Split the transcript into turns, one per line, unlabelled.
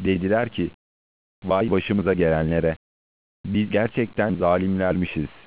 Dediler ki, vay başımıza gelenlere. Biz gerçekten zalimlermişiz.